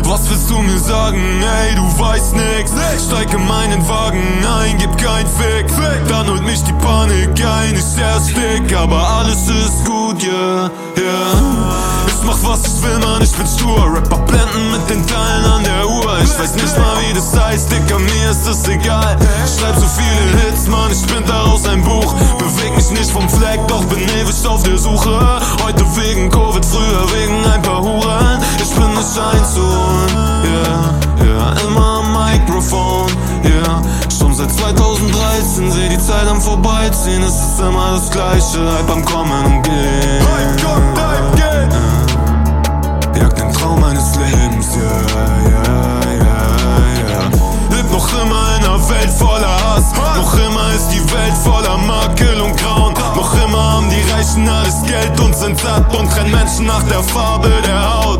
Was willst du mir sagen? Ey, du weißt nix. Steig in meinen Wagen ein, gib kein Fick. Dann holt mich die Panik ein, ich erstick. Aber alles ist gut, yeah, yeah. Ich mach was ich will, Mann, ich bin stur. Rapper blenden mit den Teilen an der Uhr. Ich weiß nicht mal wie das heißt, Dicker, mir ist das egal. Ich schreib so viele Hits, Mann, ich bin daraus ein Buch. Beweg mich nicht vom Fleck, doch bin ewig auf der Suche. Heute wegen Covid, früher wegen ein paar Huren. Ich bin nicht einzuholen, yeah, yeah. Immer am Mikrofon, yeah. Schon seit 2013, seh die Zeit am Vorbeiziehen. Es ist immer das Gleiche, Hype am Kommen und Gehen. Hype kommt, Hype geht. Jagd den Traum meines Lebens, yeah, yeah, yeah, yeah. Leb noch immer in einer Welt voller Hass. Noch immer ist die Welt voller Makel und Grauen. Noch immer haben die Reichen alles Geld und sind satt und trennen Menschen nach der Farbe der Haut.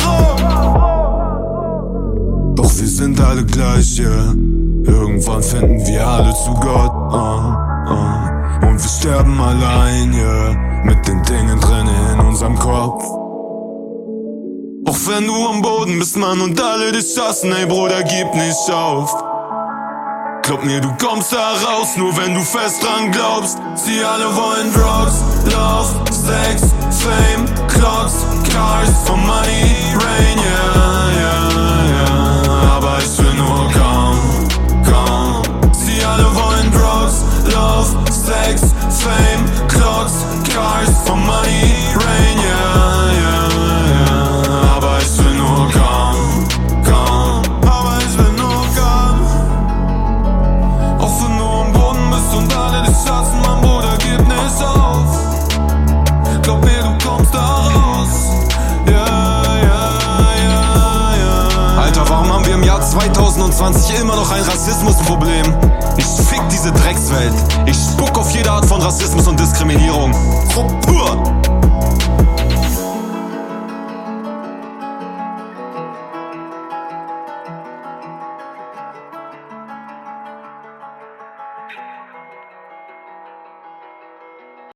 Doch wir sind alle gleich, yeah. Irgendwann finden wir alle zu Gott, und wir sterben allein, yeah. Mit den Dingen drin in unserem Kopf. Auch wenn du am Boden bist, Mann, und alle dich hassen, ey Bruder, gib nicht auf. Glaub mir, du kommst da raus, nur wenn du fest dran glaubst. Sie alle wollen Drugs, Love, Sex, Fame, Clocks, Cars, for money, rain, yeah, yeah, yeah. Aber ich will nur calm, calm. Sie alle wollen Drugs, Love, Sex, Fame, Clocks, Cars, for money, rain, yeah, yeah, yeah. Aber ich will nur calm, calm. Aber ich will nur calm. Auch wenn du am Boden bist und alle dich hassen, mein Bruder, gib nicht auf. Glaub mir, du kommst da raus. Yeah, yeah, yeah, yeah. Alter, warum haben wir im Jahr 2020 immer noch ein Rassismusproblem? Ich fick diese Dreckswelt. Ich spuck auf jede Art von Rassismus und Diskriminierung. Pur.